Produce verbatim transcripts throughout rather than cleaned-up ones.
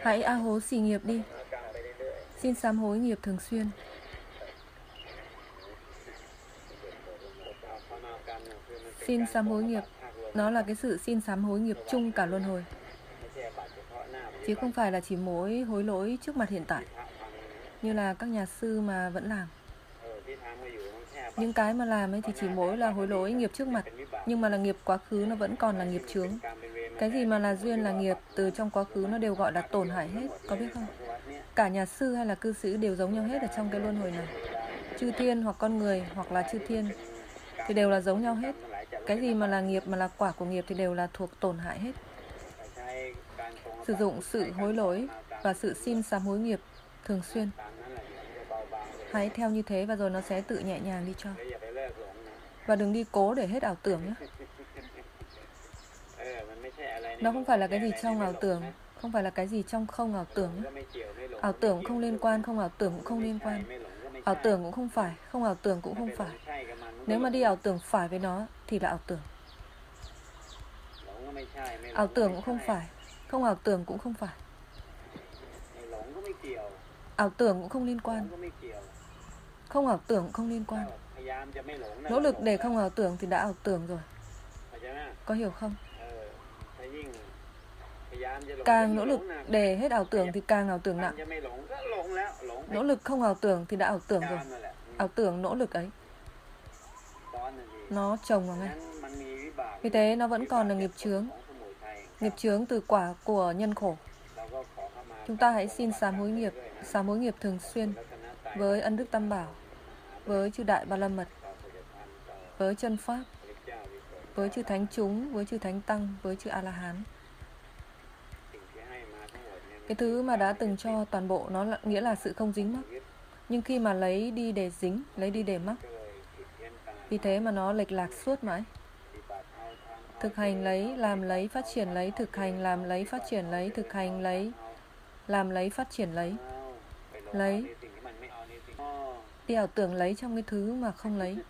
Hãy a hố xì nghiệp đi. Xin sám hối nghiệp thường xuyên. Xin sám hối nghiệp, nó là cái sự xin sám hối nghiệp chung cả luân hồi, chứ không phải là chỉ mỗi hối lỗi trước mặt hiện tại như là các nhà sư mà vẫn làm. Những cái mà làm ấy thì chỉ mỗi là hối lỗi nghiệp trước mặt, nhưng mà là nghiệp quá khứ nó vẫn còn là nghiệp chướng. Cái gì mà là duyên là nghiệp từ trong quá khứ nó đều gọi là tổn hại hết, có biết không? Cả nhà sư hay là cư sĩ đều giống nhau hết ở trong cái luân hồi này. Chư thiên hoặc con người hoặc là chư thiên thì đều là giống nhau hết. Cái gì mà là nghiệp mà là quả của nghiệp thì đều là thuộc tổn hại hết. Sử dụng sự hối lỗi và sự xin sám hối nghiệp thường xuyên. Hãy theo như thế và rồi nó sẽ tự nhẹ nhàng đi cho. Và đừng đi cố để hết ảo tưởng nhé. Nó không phải là cái gì trong ảo tưởng, không phải là cái gì trong không ảo tưởng nhé. Ảo tưởng không liên quan, không ảo tưởng cũng không liên quan. Ảo tưởng cũng không phải, không ảo tưởng cũng không phải. Nếu mà đi ảo tưởng phải với nó thì là ảo tưởng. Ảo tưởng cũng không phải, không ảo tưởng cũng không phải. Ảo tưởng cũng không liên quan, không ảo tưởng cũng không liên quan. Nỗ lực để không ảo tưởng thì đã ảo tưởng rồi. Có hiểu không? Càng nỗ lực để hết ảo tưởng thì càng ảo tưởng nặng. Nỗ lực không ảo tưởng thì đã ảo tưởng rồi. Ảo tưởng nỗ lực ấy nó chồng vào ngay. Vì thế nó vẫn còn là nghiệp chướng. Nghiệp chướng từ quả của nhân khổ. Chúng ta hãy xin sám hối nghiệp, sám hối nghiệp thường xuyên với ân đức Tam Bảo, với chư Đại Ba La Mật, với chân Pháp, với chư Thánh chúng, với chư Thánh Tăng, với chư A-la-hán. Cái thứ mà đã từng cho toàn bộ nó là, nghĩa là sự không dính mắc. Nhưng khi mà lấy đi để dính, lấy đi để mắc, vì thế mà nó lệch lạc suốt mãi. Thực hành lấy, làm lấy, phát triển lấy, thực hành, làm lấy, phát triển lấy, thực hành lấy, làm lấy, phát triển lấy. Lấy. Đi ảo tưởng lấy trong cái thứ mà không lấy.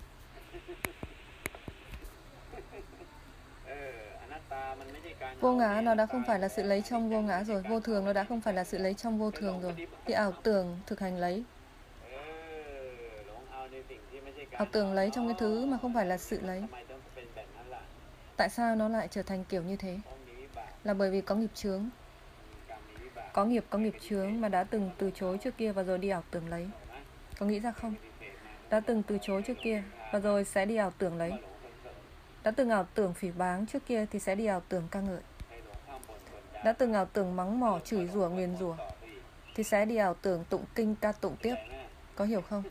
Vô ngã nó đã không phải là sự lấy trong vô ngã rồi. Vô thường nó đã không phải là sự lấy trong vô thường rồi. Thì ảo tưởng, thực hành lấy. Ảo tưởng lấy trong cái thứ mà không phải là sự lấy. Tại sao nó lại trở thành kiểu như thế? Là bởi vì có nghiệp chướng. Có nghiệp, có nghiệp chướng mà đã từng từ chối trước kia và rồi đi ảo tưởng lấy. Có nghĩ ra không? Đã từng từ chối trước kia và rồi sẽ đi ảo tưởng lấy. Đã từng ảo tưởng phỉ báng trước kia thì sẽ đi ảo tưởng ca ngợi. Đã từng ảo tưởng mắng mỏ, chửi rủa, nguyền rủa thì sẽ đi ảo tưởng tụng kinh ca tụng tiếp. Có hiểu không?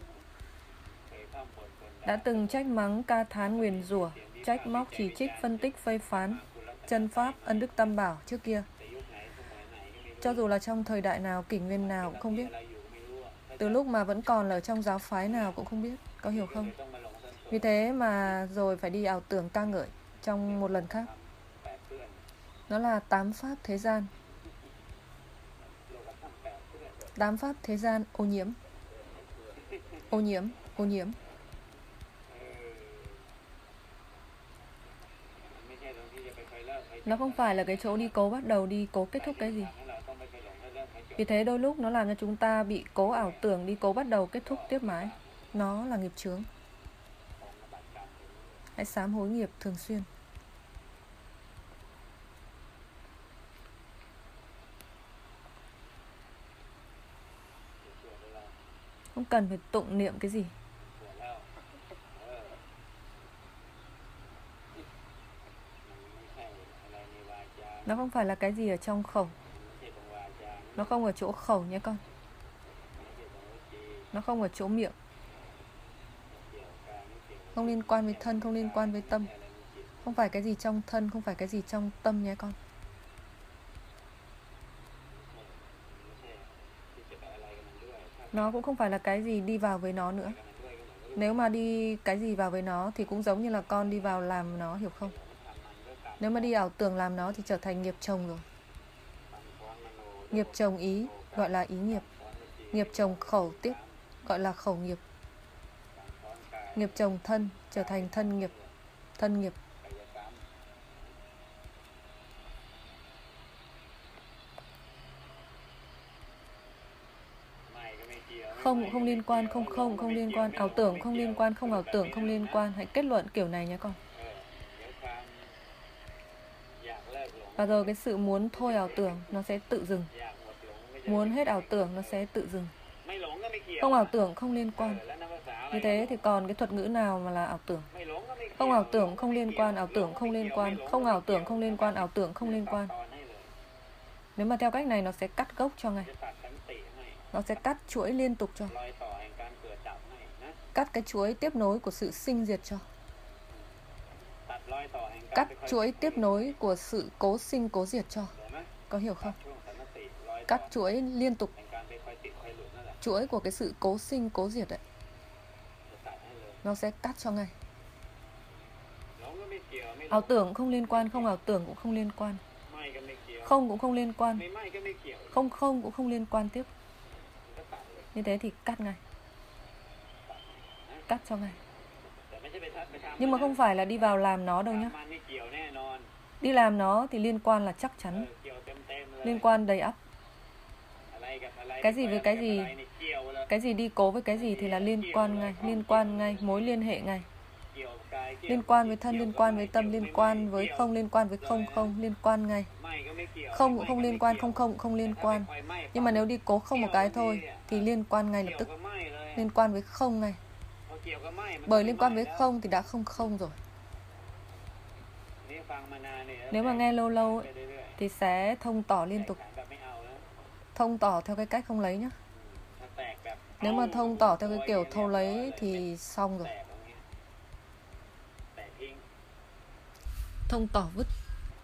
Đã từng trách mắng, ca thán, nguyền rủa, trách móc, chỉ trích, phân tích, phê phán chân Pháp, ân đức Tam Bảo trước kia. Cho dù là trong thời đại nào, kỷ nguyên nào cũng không biết. Từ lúc mà vẫn còn là ở trong giáo phái nào cũng không biết. Có hiểu không? Vì thế mà rồi phải đi ảo tưởng ca ngợi trong một lần khác. Nó là tám pháp thế gian. Tám pháp thế gian ô nhiễm. Ô nhiễm, ô nhiễm. Nó không phải là cái chỗ đi cố bắt đầu, đi cố kết thúc cái gì. Vì thế đôi lúc nó làm cho chúng ta bị cố ảo tưởng, đi cố bắt đầu kết thúc tiếp mãi. Nó là nghiệp chướng. Hãy sám hối nghiệp thường xuyên. Không cần phải tụng niệm cái gì. Nó không phải là cái gì ở trong khẩu. Nó không ở chỗ khẩu nhé con. Nó không ở chỗ miệng. Không liên quan với thân, không liên quan với tâm. Không phải cái gì trong thân, không phải cái gì trong tâm nhé con. Nó cũng không phải là cái gì đi vào với nó nữa. Nếu mà đi cái gì vào với nó thì cũng giống như là con đi vào làm nó, hiểu không? Nếu mà đi ảo tưởng làm nó thì trở thành nghiệp chồng rồi. Nghiệp chồng ý gọi là ý nghiệp. Nghiệp chồng khẩu tiếp gọi là khẩu nghiệp. Nghiệp chồng thân trở thành thân nghiệp. Thân nghiệp. không liên quan, không không không liên quan, ảo tưởng không liên quan, không ảo tưởng không liên quan. Hãy kết luận kiểu này nhé con. Và rồi cái sự muốn thôi ảo tưởng nó sẽ tự dừng. Muốn hết ảo tưởng nó sẽ tự dừng. Không ảo tưởng không liên quan. Như thế thì còn cái thuật ngữ nào mà là ảo tưởng? Không ảo tưởng không liên quan, ảo tưởng không liên quan, không ảo tưởng không liên quan, ảo tưởng không liên quan. Nếu mà theo cách này nó sẽ cắt gốc cho ngay. Nó sẽ cắt chuỗi liên tục cho. Cắt cái chuỗi tiếp nối của sự sinh diệt cho. Cắt chuỗi tiếp nối của sự cố sinh cố diệt cho. Có hiểu không? Cắt chuỗi liên tục. Chuỗi của cái sự cố sinh cố diệt đấy. Nó sẽ cắt cho ngay. Ảo tưởng không liên quan, không ảo tưởng cũng không liên quan. Không cũng không liên quan. Không không cũng không liên quan tiếp. Như thế thì cắt ngay. Cắt cho ngay. Nhưng mà không phải là đi vào làm nó đâu nhá. Đi làm nó thì liên quan là chắc chắn. Liên quan đầy ắp. Cái gì với cái gì, cái gì đi cố với cái gì thì là liên quan ngay. Liên quan ngay, mối liên hệ ngay. Liên quan với thân, liên quan với tâm, liên quan với không, liên quan với không không, liên quan ngay. Không cũng không liên quan, không không cũng không liên quan. Nhưng mà nếu đi cố không một cái thôi thì liên quan ngay lập tức. Liên quan với không ngay. Bởi liên quan với không thì đã không không rồi. Nếu mà nghe lâu lâu ấy, thì sẽ thông tỏ liên tục. Thông tỏ theo cái cách không lấy nhá. Nếu mà thông tỏ theo cái kiểu thâu lấy thì xong rồi. Thông tỏ vứt.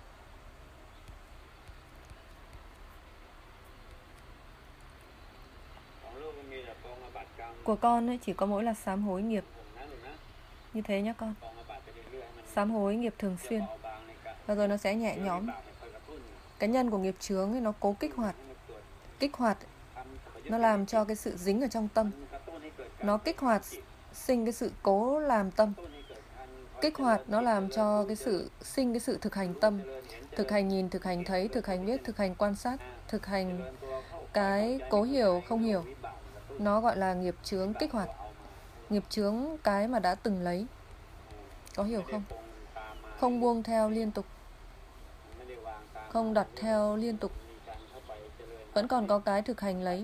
Của con ấy chỉ có mỗi là sám hối nghiệp. Như thế nhá con. Sám hối nghiệp thường xuyên. Và rồi nó sẽ nhẹ nhõm. Cái nhân của nghiệp chướng ấy nó cố kích hoạt. Kích hoạt nó làm cho cái sự dính ở trong tâm. Nó kích hoạt sinh cái sự cố làm tâm. Kích hoạt nó làm cho cái sự sinh cái sự thực hành tâm. Thực hành nhìn, thực hành thấy, thực hành biết, thực hành quan sát, thực hành cái cố hiểu, không hiểu. Nó gọi là nghiệp chướng kích hoạt. Nghiệp chướng cái mà đã từng lấy. Có hiểu không? Không buông theo liên tục. Không đặt theo liên tục. Vẫn còn có cái thực hành lấy.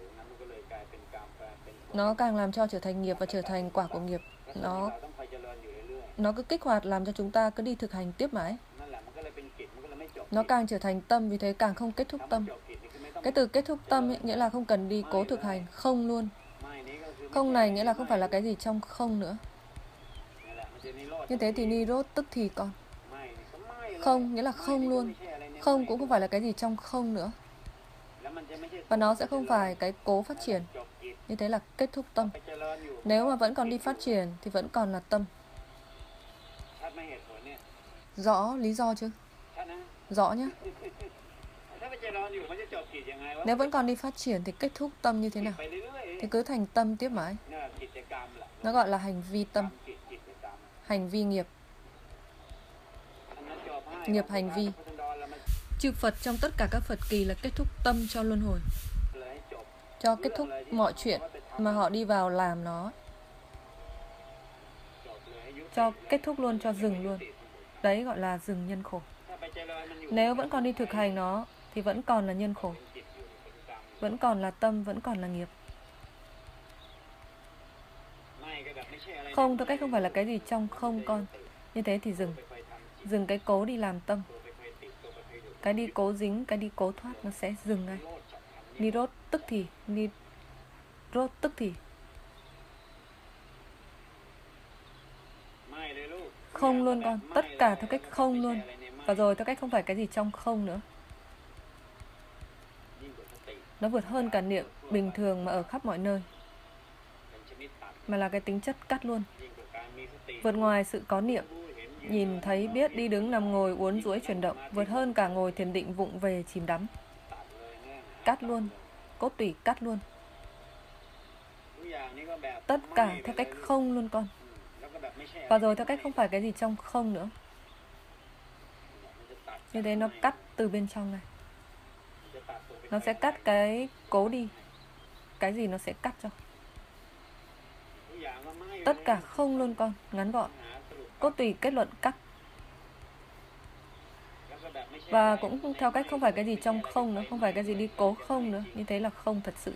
Nó càng làm cho trở thành nghiệp và trở thành quả của nghiệp. Nó Nó cứ kích hoạt làm cho chúng ta cứ đi thực hành tiếp mãi. Nó càng trở thành tâm, vì thế càng không kết thúc tâm. Cái từ kết thúc tâm ấy, nghĩa là không cần đi cố thực hành, không luôn. Không này nghĩa là không phải là cái gì trong không nữa. Như thế thì Nirod tức thì con. Không nghĩa là không luôn. Không cũng không phải là cái gì trong không nữa. Và nó sẽ không phải cái cố phát triển. Như thế là kết thúc tâm. Nếu mà vẫn còn đi phát triển thì vẫn còn là tâm. Rõ lý do chứ? Rõ nhé. Nếu vẫn còn đi phát triển thì kết thúc tâm như thế nào? Thì cứ thành tâm tiếp mãi. Nó gọi là hành vi tâm. Hành vi nghiệp. Nghiệp hành vi. Chư Phật trong tất cả các Phật kỳ là kết thúc tâm cho luân hồi. Cho kết thúc mọi chuyện mà họ đi vào làm nó. Cho kết thúc luôn, cho dừng luôn. Đấy gọi là dừng nhân khổ. Nếu vẫn còn đi thực hành nó thì vẫn còn là nhân khổ. Vẫn còn là tâm, vẫn còn là nghiệp. Không, theo cách không phải là cái gì trong không con. Như thế thì dừng. Dừng cái cố đi làm tâm. Cái đi cố dính, cái đi cố thoát nó sẽ dừng ngay. Nirod tức thì. Nirod tức thì. Không luôn con. Tất cả theo cách không luôn. Và rồi theo cách không phải cái gì trong không nữa. Nó vượt hơn cả niệm bình thường mà ở khắp mọi nơi. Mà là cái tính chất cắt luôn. Vượt ngoài sự có niệm, nhìn thấy biết đi đứng nằm ngồi uốn duỗi chuyển động. Vượt hơn cả ngồi thiền định vụng về chìm đắm. Cắt luôn. Cốt tủy cắt luôn. Tất cả theo cách không luôn con. Và rồi theo cách không phải cái gì trong không nữa. Như thế nó cắt từ bên trong này. Nó sẽ cắt cái cố đi. Cái gì nó sẽ cắt cho. Tất cả không luôn con, ngắn gọn. Cốt tùy kết luận cắt. Và cũng theo cách không phải cái gì trong không nữa, không phải cái gì đi cố không nữa. Như thế là không thật sự.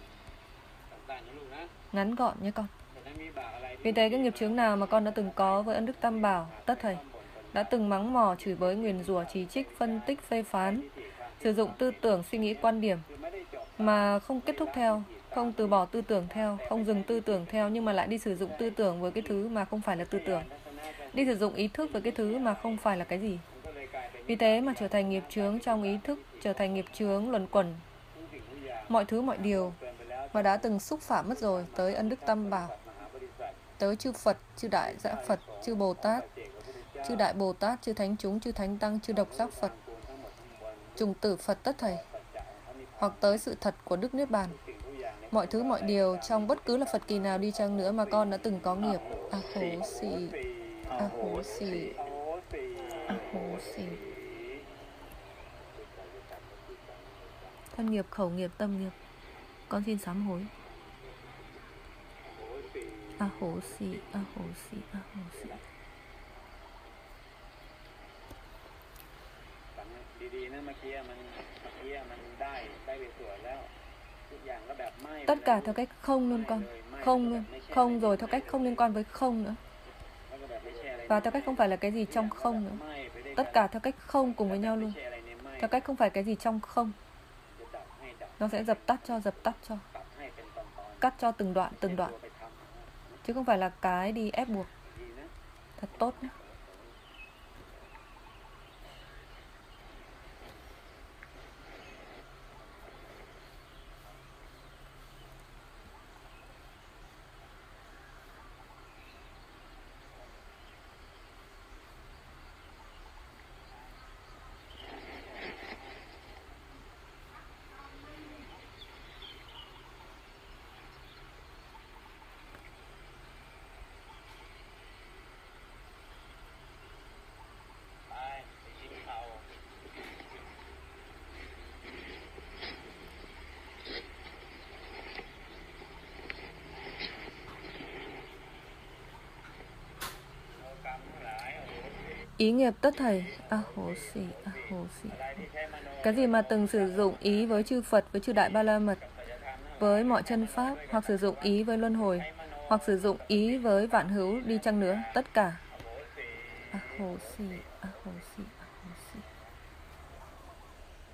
Ngắn gọn nhé con. Vì thế cái nghiệp chướng nào mà con đã từng có với ân đức Tam Bảo, tất thầy, đã từng mắng mỏ, chửi bới, nguyền rủa, chỉ trích, phân tích, phê phán, sử dụng tư tưởng, suy nghĩ, quan điểm mà không kết thúc theo, không từ bỏ tư tưởng theo, không dừng tư tưởng theo, nhưng mà lại đi sử dụng tư tưởng với cái thứ mà không phải là tư tưởng, đi sử dụng ý thức với cái thứ mà không phải là cái gì. Vì thế mà trở thành nghiệp chướng trong ý thức, trở thành nghiệp chướng luẩn quẩn mọi thứ mọi điều mà đã từng xúc phạm mất rồi, tới ân đức Tam Bảo, tới chư Phật, chư Đại Giác Phật, chư Bồ Tát, chư Đại Bồ Tát, chư Thánh Chúng, chư Thánh Tăng, chư Độc Giác Phật, trùng tử Phật tất thầy, hoặc tới sự thật của Đức Niết Bàn. Mọi thứ mọi điều trong bất cứ là Phật kỳ nào đi chăng nữa mà con đã từng có nghiệp. A hố xì, a hố xì, a hố xì. Thân nghiệp, khẩu nghiệp, tâm nghiệp, con xin sám hối. A hố xì, a hố xì, a hố xì. Tất cả theo cách không luôn con. Không luôn. Không rồi theo cách không liên quan với không nữa. Và theo cách không phải là cái gì trong không nữa. Tất cả theo cách không cùng với nhau luôn. Theo cách không phải cái gì trong không. Nó sẽ dập tắt cho, dập tắt cho. Cắt cho từng đoạn, từng đoạn. Chứ không phải là cái đi ép buộc. Thật tốt nhé. Ý nghiệp tất thầy. A hố xì, a hố xì. Cái gì mà từng sử dụng ý với chư Phật, với chư Đại Ba La Mật, với mọi chân pháp, hoặc sử dụng ý với luân hồi, hoặc sử dụng ý với vạn hữu đi chăng nữa, tất cả. A hố xì, a hố xì, a hố xì.